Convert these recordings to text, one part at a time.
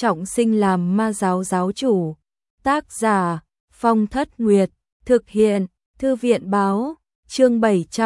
trọng sinh làm ma giáo giáo chủ. Tác giả Phong Thất Nguyệt. Thực hiện Thư viện báo. Chương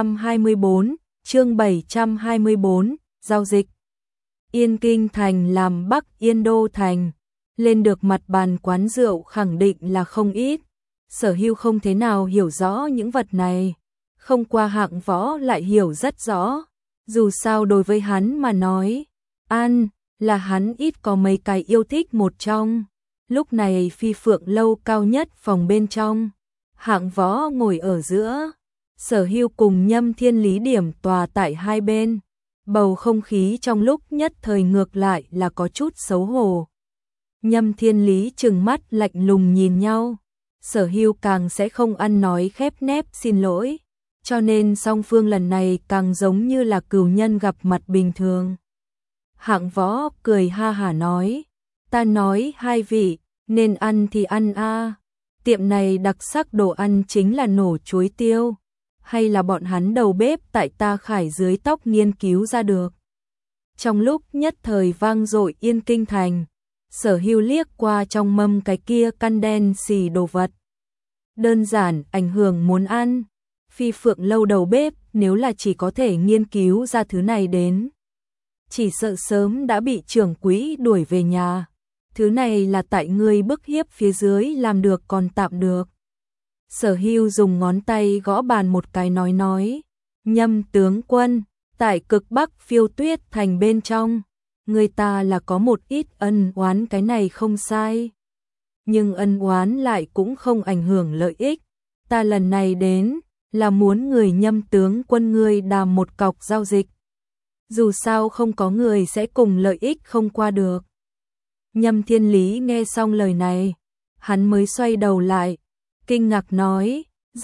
724. Giao dịch. Yên Kinh Thành làm Bắc Yên Đô Thành. Lên được mặt bàn quán rượu khẳng định là không ít. Sở Hưu không thế nào hiểu rõ những vật này. Không qua Hạng Võ lại hiểu rất rõ. Dù sao đối với hắn mà nói, ăn là hắn ít có mấy cái yêu thích một trong. Lúc này Phi Phượng lâu cao nhất phòng bên trong. Hạng Võ ngồi ở giữa. Sở Hưu cùng Nhâm Thiên Lý điểm tòa tại hai bên. Bầu không khí trong lúc nhất thời ngược lại là có chút xấu hổ. Nhâm Thiên Lý trừng mắt lạnh lùng nhìn nhau. Sở Hưu càng sẽ không ăn nói khép nép xin lỗi. Cho nên song phương lần này càng giống như là cừu nhân gặp mặt bình thường. Hạng Võ cười ha hả nói. Ta nói hai vị, nên ăn thì ăn a. Tiệm này đặc sắc đồ ăn chính là nổ chuối tiêu. Hay là bọn hắn đầu bếp tại ta Khải dưới tóc nghiên cứu ra được. Trong lúc nhất thời vang dội Yên Kinh Thành, Sở Hưu liếc qua trong mâm cái kia căn đen xì đồ vật. Đơn giản ảnh hưởng muốn ăn. Phi Phượng lâu đầu bếp nếu là chỉ có thể nghiên cứu ra thứ này đến, chỉ sợ sớm đã bị trưởng quỹ đuổi về nhà. Thứ này là tại ngươi bức hiếp phía dưới làm được còn tạm được. Sở Hưu dùng ngón tay gõ bàn một cái nói. Nhâm tướng quân, tại cực Bắc Phiêu Tuyết thành bên trong, người ta là có một ít ân oán, cái này không sai. Nhưng ân oán lại cũng không ảnh hưởng lợi ích. Ta lần này đến là muốn người Nhâm tướng quân ngươi đàm một cọc giao dịch. Dù sao không có người sẽ cùng lợi ích không qua được. Nhâm Thiên Lý nghe xong lời này, hắn mới xoay đầu lại, kinh ngạc nói,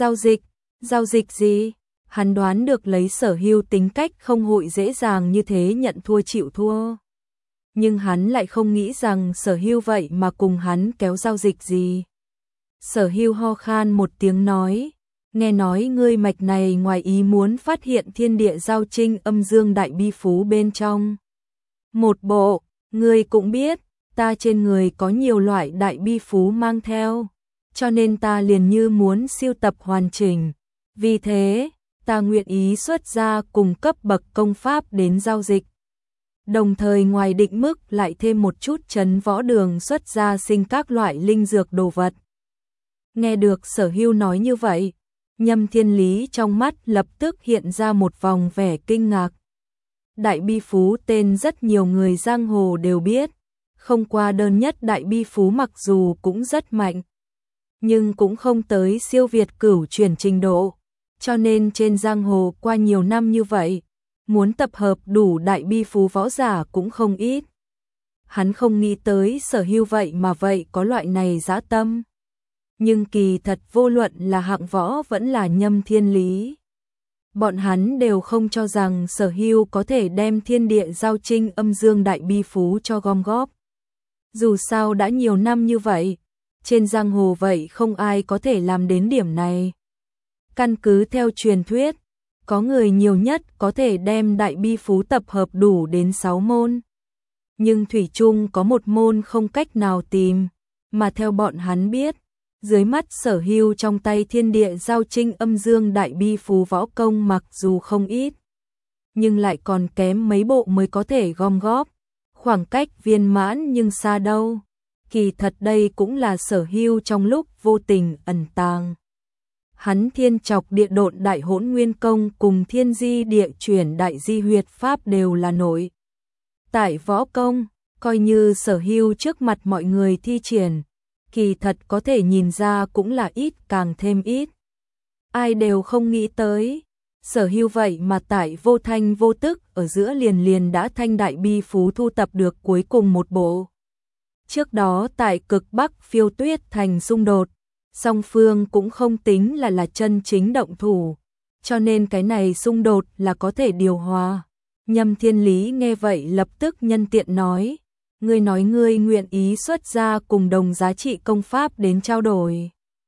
giao dịch gì? Hắn đoán được lấy Sở Hưu tính cách không hội dễ dàng như thế nhận thua chịu thua. Nhưng hắn lại không nghĩ rằng Sở Hưu vậy mà cùng hắn kéo giao dịch gì. Sở Hưu ho khan một tiếng nói, nghe nói ngươi mạch này ngoài ý muốn phát hiện thiên địa giao trinh âm dương đại bi phú bên trong. Một bộ, ngươi cũng biết, ta trên người có nhiều loại đại bi phú mang theo, cho nên ta liền như muốn siêu tập hoàn chỉnh. Vì thế, ta nguyện ý xuất ra cùng cấp bậc công pháp đến giao dịch. Đồng thời ngoài định mức lại thêm một chút trấn võ đường xuất ra sinh các loại linh dược đồ vật. Nghe được Sở Hưu nói như vậy, Nhâm Thiên Lý trong mắt lập tức hiện ra một vòng vẻ kinh ngạc. Đại bi phú tên rất nhiều người giang hồ đều biết, không qua đơn nhất đại bi phú mặc dù cũng rất mạnh, nhưng cũng không tới siêu việt cửu chuyển trình độ, cho nên trên giang hồ qua nhiều năm như vậy, muốn tập hợp đủ đại bi phú võ giả cũng không ít. Hắn không nghĩ tới Sở Hưu vậy mà vậy có loại này dã tâm. Nhưng kỳ thật vô luận là Hạng Võ vẫn là Nhâm Thiên Lý, bọn hắn đều không cho rằng Sở Hưu có thể đem thiên địa giao trinh âm dương đại bi phú cho gom góp. Dù sao đã nhiều năm như vậy, trên giang hồ vậy không ai có thể làm đến điểm này. Căn cứ theo truyền thuyết, có người nhiều nhất có thể đem đại bi phú tập hợp đủ đến 6 môn. Nhưng thủy chung có một môn không cách nào tìm, mà theo bọn hắn biết, dưới mắt Sở Hưu trong tay thiên địa giao trinh âm dương đại bi phú võ công mặc dù không ít, nhưng lại còn kém mấy bộ mới có thể gom góp. Khoảng cách viên mãn nhưng xa đâu. Kỳ thật đây cũng là Sở Hưu trong lúc vô tình ẩn tàng. Hắn thiên trọc địa độn đại hỗn nguyên công cùng thiên di địa chuyển đại di huyệt pháp đều là nội tại võ công, coi như Sở Hưu trước mặt mọi người thi triển, kỳ thật có thể nhìn ra cũng là ít càng thêm ít. Ai đều không nghĩ tới, Sở Hưu vậy mà tại vô thanh vô tức ở giữa liền đã thanh đại bi phú thu tập được cuối cùng một bộ. Trước đó tại cực Bắc Phiêu Tuyết thành xung đột, song phương cũng không tính là chân chính động thủ, cho nên cái này xung đột là có thể điều hòa. Nhâm Thiên Lý nghe vậy lập tức nhân tiện nói, ngươi nói ngươi nguyện ý xuất ra cùng đồng giá trị công pháp đến trao đổi.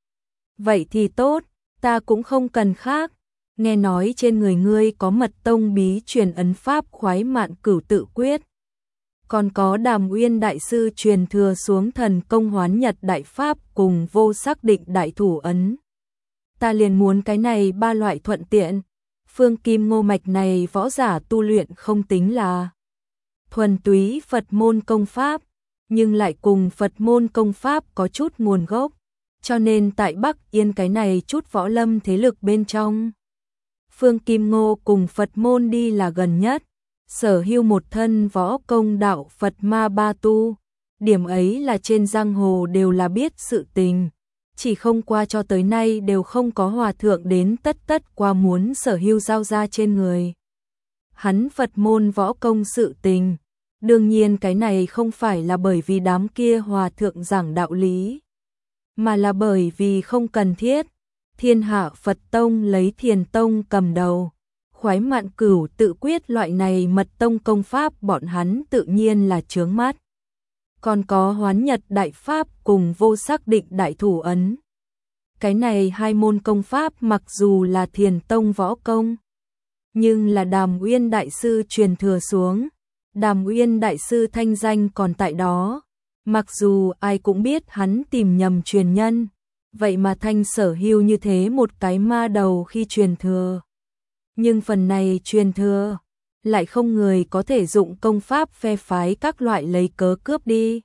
Vậy thì tốt, ta cũng không cần khác. Nghe nói trên người ngươi có mật tông bí truyền ấn pháp khoái mạn cửu tự quyết. Còn có Đàm Uyên đại sư truyền thừa xuống thần công Hoán Nhật đại pháp cùng Vô Sắc Định đại thủ ấn. Ta liền muốn cái này ba loại thuận tiện. Phương Kim Ngô mạch này võ giả tu luyện không tính là thuần túy Phật môn công pháp, nhưng lại cùng Phật môn công pháp có chút nguồn gốc, cho nên tại Bắc Yên cái này chút võ lâm thế lực bên trong, Phương Kim Ngô cùng Phật môn đi là gần nhất, sở hữu một thân võ công đạo Phật ma ba tu, điểm ấy là trên giang hồ đều là biết sự tình, chỉ không qua cho tới nay đều không có hòa thượng đến tất qua muốn sở hữu giao ra trên người. Hắn Phật môn võ công sự tình, đương nhiên cái này không phải là bởi vì đám kia hòa thượng giảng đạo lý, mà là bởi vì không cần thiết. Thiên Hạ Phật Tông lấy Thiền Tông cầm đầu, Khoái Mạn Cửu tự quyết loại này mật tông công pháp bọn hắn tự nhiên là chướng mắt. Còn có Hoán Nhật đại pháp cùng Vô Sắc Định đại thủ ấn. Cái này hai môn công pháp mặc dù là Thiền Tông võ công, nhưng là Đàm Uyên đại sư truyền thừa xuống. Đàm Uyên đại sư thanh danh còn tại đó, mặc dù ai cũng biết hắn tìm nhầm truyền nhân, vậy mà thanh sở hữu như thế một cái ma đầu khi truyền thừa. Nhưng phần này truyền thừa, lại không người có thể dụng công pháp phe phái các loại lấy cớ cướp đi.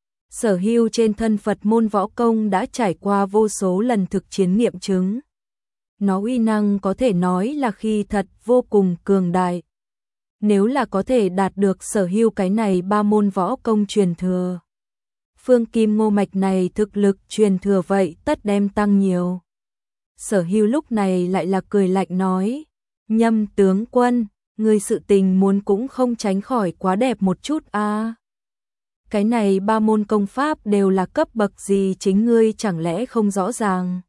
Sở hữu trên thân Phật môn võ công đã trải qua vô số lần thực chiến nghiệm chứng. Nó uy năng có thể nói là khi thật vô cùng cường đại. Nếu là có thể đạt được sở hữu cái này ba môn võ công truyền thừa, Phương Kim Ngô mạch này thực lực truyền thừa vậy tất đem tăng nhiều. Sở hữu lúc này lại là cười lạnh nói, Nhâm tướng quân, người sự tình muốn cũng không tránh khỏi quá đẹp một chút a. Cái này ba môn công pháp đều là cấp bậc gì chính ngươi chẳng lẽ không rõ ràng.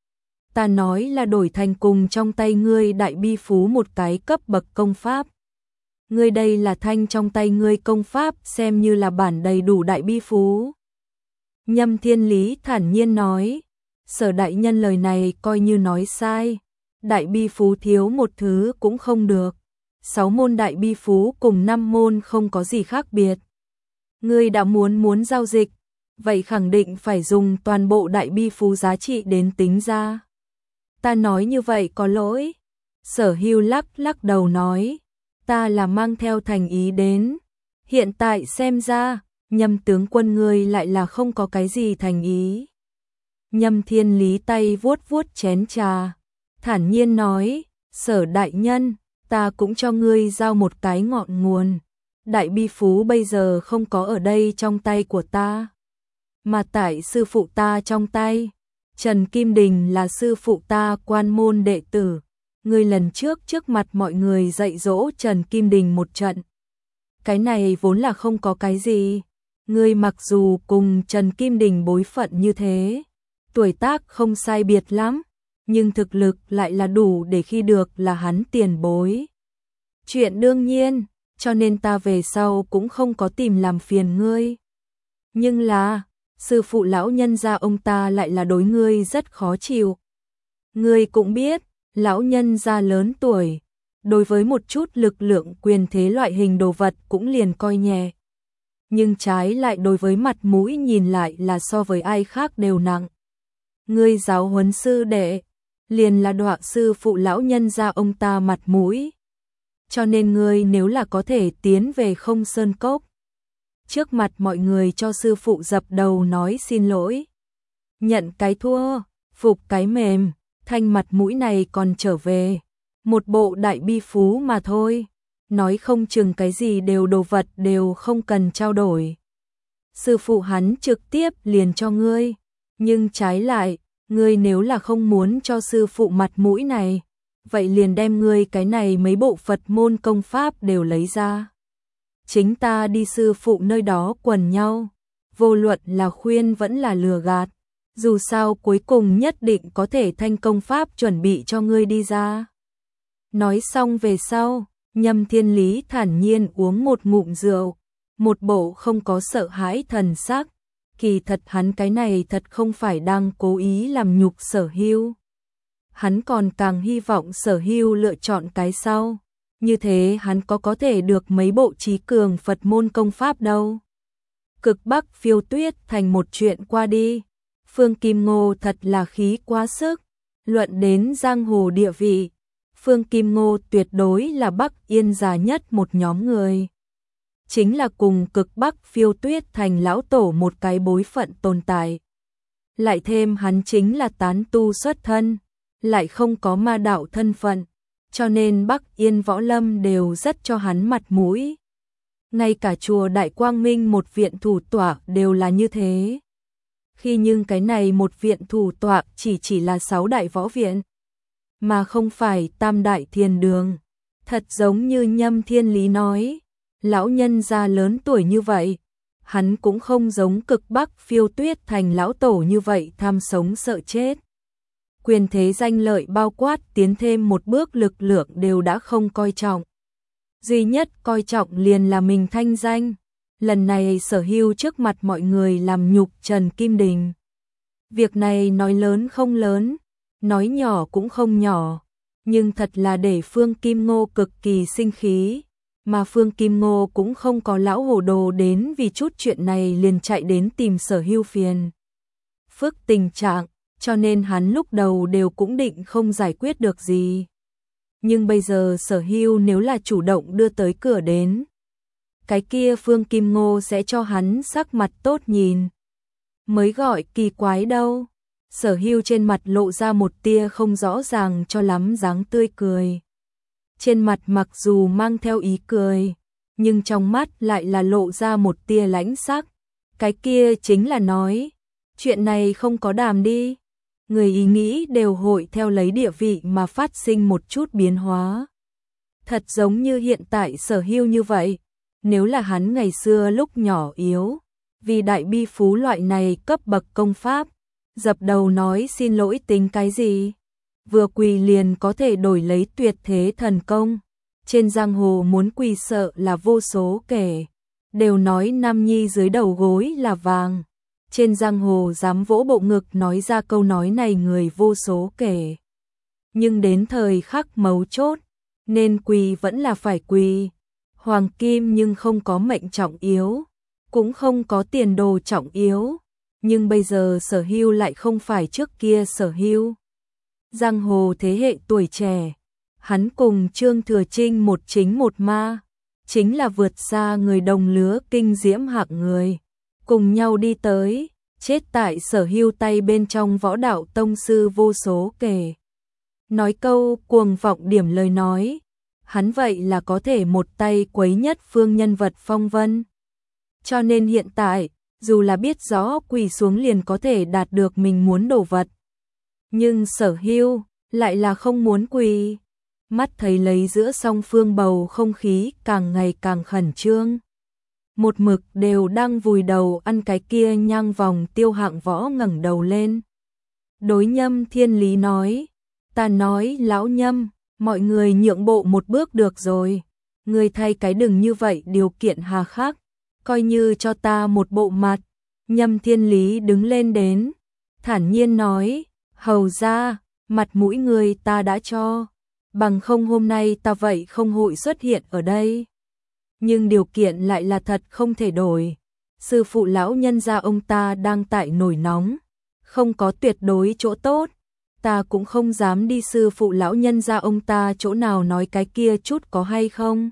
Ta nói là đổi thành cùng trong tay ngươi đại bi phú một cái cấp bậc công pháp. Ngươi đây là thanh trong tay ngươi công pháp xem như là bản đầy đủ đại bi phú. Nhâm Thiên Lý thản nhiên nói, Sở đại nhân lời này coi như nói sai, đại bi phú thiếu một thứ cũng không được, 6 môn đại bi phú cùng 5 môn không có gì khác biệt. Ngươi đã muốn giao dịch, vậy khẳng định phải dùng toàn bộ đại bi phú giá trị đến tính ra. Ta nói như vậy có lỗi. Sở hưu lắc đầu nói, ta là mang theo thành ý đến. Hiện tại xem ra, Nhâm tướng quân ngươi lại là không có cái gì thành ý. Nhâm Thiên Lý tay vuốt chén trà, thản nhiên nói, Sở đại nhân, ta cũng cho ngươi giao một cái ngọn nguồn. Đại bi phú bây giờ không có ở đây trong tay của ta, mà tại sư phụ ta trong tay. Trần Kim Đình là sư phụ ta quan môn đệ tử. Ngươi lần trước mặt mọi người dạy dỗ Trần Kim Đình một trận. Cái này vốn là không có cái gì. Ngươi mặc dù cùng Trần Kim Đình bối phận như thế, tuổi tác không sai biệt lắm, nhưng thực lực lại là đủ để khi được là hắn tiền bối. Chuyện đương nhiên, cho nên ta về sau cũng không có tìm làm phiền ngươi. Nhưng là, sư phụ lão nhân gia ông ta lại là đối ngươi rất khó chịu. Ngươi cũng biết, lão nhân gia lớn tuổi, đối với một chút lực lượng quyền thế loại hình đồ vật cũng liền coi nhẹ. Nhưng trái lại đối với mặt mũi nhìn lại là so với ai khác đều nặng. Ngươi giáo huấn sư đệ, liền là đọa sư phụ lão nhân gia ông ta mặt mũi. Cho nên ngươi nếu là có thể tiến về Không Sơn Cốc, trước mặt mọi người cho sư phụ dập đầu nói xin lỗi, nhận cái thua, phục cái mềm, thanh mặt mũi này còn trở về, một bộ đại bi phú mà thôi, nói không chừng cái gì đều đồ vật đều không cần trao đổi. Sư phụ hắn trực tiếp liền cho ngươi, nhưng trái lại, ngươi nếu là không muốn cho sư phụ mặt mũi này, vậy liền đem ngươi cái này mấy bộ Phật môn công pháp đều lấy ra. Chính ta đi sư phụ nơi đó quần nhau, vô luận là khuyên vẫn là lừa gạt, dù sao cuối cùng nhất định có thể thanh công pháp chuẩn bị cho ngươi đi ra. Nói xong về sau, Nhâm Thiên Lý thản nhiên uống một ngụm rượu, một bộ không có sợ hãi thần sắc, kỳ thật hắn cái này thật không phải đang cố ý làm nhục Sở Hưu. Hắn còn càng hy vọng Sở Hưu lựa chọn cái sau, như thế hắn có thể được mấy bộ trí cường Phật môn công pháp đâu. Cực Bắc phiêu tuyết thành một chuyện qua đi. Phương Kim Ngô thật là khí quá sức. Luận đến giang hồ địa vị, Phương Kim Ngô tuyệt đối là Bắc Yên già nhất một nhóm người. Chính là cùng Cực Bắc phiêu tuyết thành lão tổ một cái bối phận tồn tại. Lại thêm hắn chính là tán tu xuất thân, lại không có ma đạo thân phận, cho nên Bắc Yên võ lâm đều rất cho hắn mặt mũi. Ngay cả chùa Đại Quang Minh một viện thủ tọa đều là như thế. Khi nhưng cái này một viện thủ tọa chỉ là 6 đại võ viện, mà không phải tam đại thiền đường. Thật giống như Nhâm Thiên Lý nói, lão nhân gia lớn tuổi như vậy, hắn cũng không giống Cực Bắc phiêu tuyết thành lão tổ như vậy tham sống sợ chết. Quyền thế danh lợi bao quát tiến thêm một bước lực lượng đều đã không coi trọng. Duy nhất coi trọng liền là mình thanh danh. Lần này Sở Hưu trước mặt mọi người làm nhục Trần Kim Đình. Việc này nói lớn không lớn, nói nhỏ cũng không nhỏ, nhưng thật là để Phương Kim Ngô cực kỳ sinh khí, mà Phương Kim Ngô cũng không có lão hồ đồ đến vì chút chuyện này liền chạy đến tìm Sở Hưu phiền phức tình trạng, cho nên hắn lúc đầu đều cũng định không giải quyết được gì. Nhưng bây giờ Sở Hưu nếu là chủ động đưa tới cửa đến, cái kia Phương Kim Ngô sẽ cho hắn sắc mặt tốt nhìn. Mới gọi kỳ quái đâu. Sở Hưu trên mặt lộ ra một tia không rõ ràng cho lắm dáng tươi cười. Trên mặt mặc dù mang theo ý cười, nhưng trong mắt lại là lộ ra một tia lãnh sắc. Cái kia chính là nói, chuyện này không có đàm đi. Người ý nghĩ đều hội theo lấy địa vị mà phát sinh một chút biến hóa. Thật giống như hiện tại Sở Hưu như vậy. Nếu là hắn ngày xưa lúc nhỏ yếu, vì đại bi phú loại này cấp bậc công pháp, dập đầu nói xin lỗi tính cái gì? Vừa quỳ liền có thể đổi lấy tuyệt thế thần công. Trên giang hồ muốn quỳ sợ là vô số kể, đều nói nam nhi dưới đầu gối là vàng. Trên giang hồ dám vỗ bộ ngực nói ra câu nói này người vô số kể. Nhưng đến thời khắc mấu chốt, nên quỳ vẫn là phải quỳ. Hoàng kim nhưng không có mệnh trọng yếu, cũng không có tiền đồ trọng yếu, nhưng bây giờ Sở Hưu lại không phải trước kia Sở Hưu. Giang hồ thế hệ tuổi trẻ, hắn cùng Trương Thừa Trinh một chính một ma, chính là vượt xa người đồng lứa kinh diễm hạng người, cùng nhau đi tới, chết tại Sở Hưu tay bên trong võ đạo tông sư vô số kể. Nói câu cuồng vọng điểm lời nói, hắn vậy là có thể một tay quấy nhất phương nhân vật phong vân. Cho nên hiện tại, dù là biết rõ quỳ xuống liền có thể đạt được mình muốn đồ vật, nhưng Sở Hưu lại là không muốn quỳ. Mắt thấy lấy giữa song phương bầu không khí càng ngày càng khẩn trương. Một mực đều đang vùi đầu ăn cái kia nhang vòng Tiêu Hạng Võ ngẩng đầu lên. Đối Nhâm Thiên Lý nói, ta nói lão Nhâm, mọi người nhượng bộ một bước được rồi. Người thay cái đừng như vậy điều kiện hà khắc, coi như cho ta một bộ mặt. Nhâm Thiên Lý đứng lên đến, thản nhiên nói, hầu ra, mặt mũi người ta đã cho, bằng không hôm nay ta vậy không hội xuất hiện ở đây. Nhưng điều kiện lại là thật không thể đổi. Sư phụ lão nhân gia ông ta đang tại nổi nóng, không có tuyệt đối chỗ tốt. Ta cũng không dám đi sư phụ lão nhân gia ông ta chỗ nào nói cái kia chút có hay không.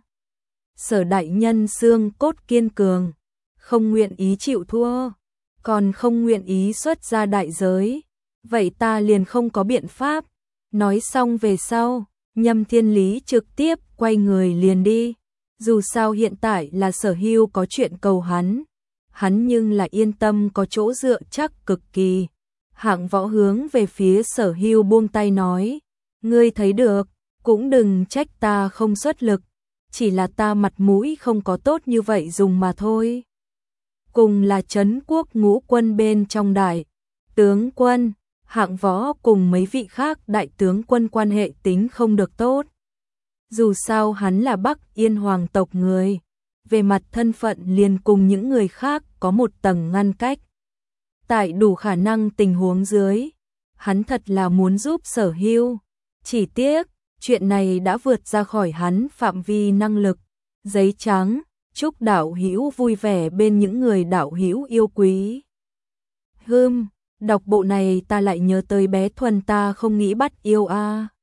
Sở đại nhân xương cốt kiên cường, không nguyện ý chịu thua, còn không nguyện ý xuất ra đại giới, vậy ta liền không có biện pháp. Nói xong về sau, Nhâm Thiên Lý trực tiếp quay người liền đi. Dù sao hiện tại là Sở Hưu có chuyện cầu hắn nhưng là yên tâm có chỗ dựa chắc cực kỳ. Hạng Võ hướng về phía Sở Hưu buông tay nói, ngươi thấy được, cũng đừng trách ta không xuất lực, chỉ là ta mặt mũi không có tốt như vậy dùng mà thôi. Cùng là Trấn Quốc Ngũ Quân bên trong đại tướng quân, Hạng Võ cùng mấy vị khác đại tướng quân quan hệ tính không được tốt. Dù sao hắn là Bắc Yên hoàng tộc người, về mặt thân phận liền cùng những người khác có một tầng ngăn cách. Tại đủ khả năng tình huống dưới, hắn thật là muốn giúp Sở Hưu, chỉ tiếc chuyện này đã vượt ra khỏi hắn phạm vi năng lực. Giấy trắng, chúc đạo hữu vui vẻ bên những người đạo hữu yêu quý. Đọc bộ này ta lại nhớ tới bé Thuần ta không nghĩ bắt yêu a.